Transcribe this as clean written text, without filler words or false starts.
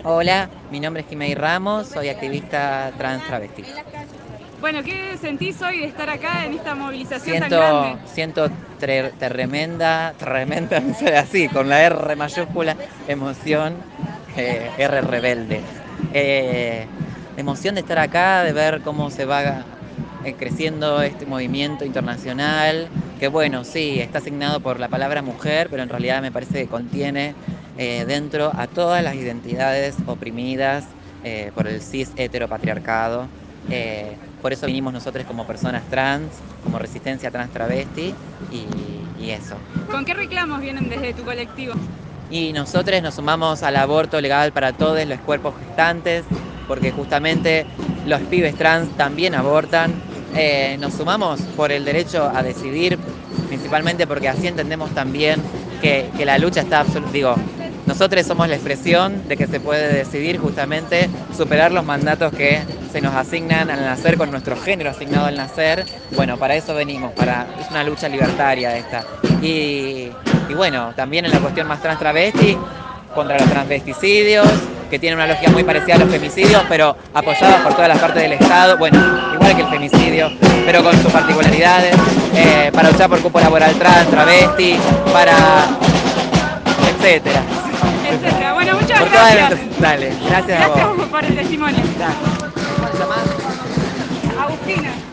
Hola, mi nombre es Jimei Ramos, soy activista trans travesti. Bueno, ¿qué sentís hoy de estar acá en esta movilización tan grande? Siento tremenda, así, con la R mayúscula, emoción, R rebelde. Eh, Emoción de estar acá, de ver cómo se va creciendo este movimiento internacional, que bueno, sí, está asignado por la palabra mujer, pero en realidad me parece que contiene dentro a todas las identidades oprimidas por el cis heteropatriarcado. Por eso vinimos nosotros como personas trans, como resistencia trans travesti y eso. ¿Con qué reclamos vienen desde tu colectivo? Y nosotros nos sumamos al aborto legal para todos los cuerpos gestantes, porque justamente los pibes trans también abortan. Nos sumamos por el derecho a decidir, principalmente porque así entendemos también que la lucha está digo, nosotros somos la expresión de que se puede decidir justamente superar los mandatos que se nos asignan al nacer con nuestro género asignado al nacer. Bueno, para eso venimos, es una lucha libertaria esta. Y bueno, también en la cuestión más trans travesti, contra los transvesticidios, que tienen una lógica muy parecida a los femicidios, pero apoyados por todas las partes del Estado, bueno, igual que el femicidio, pero con sus particularidades, para luchar por cupo laboral trans, travesti, para etcétera. Etcétera. Bueno, muchas Por todas gracias. las... Dale, gracias a vos. Gracias por el testimonio. Dale. ¿Cómo te llamás? Agustina.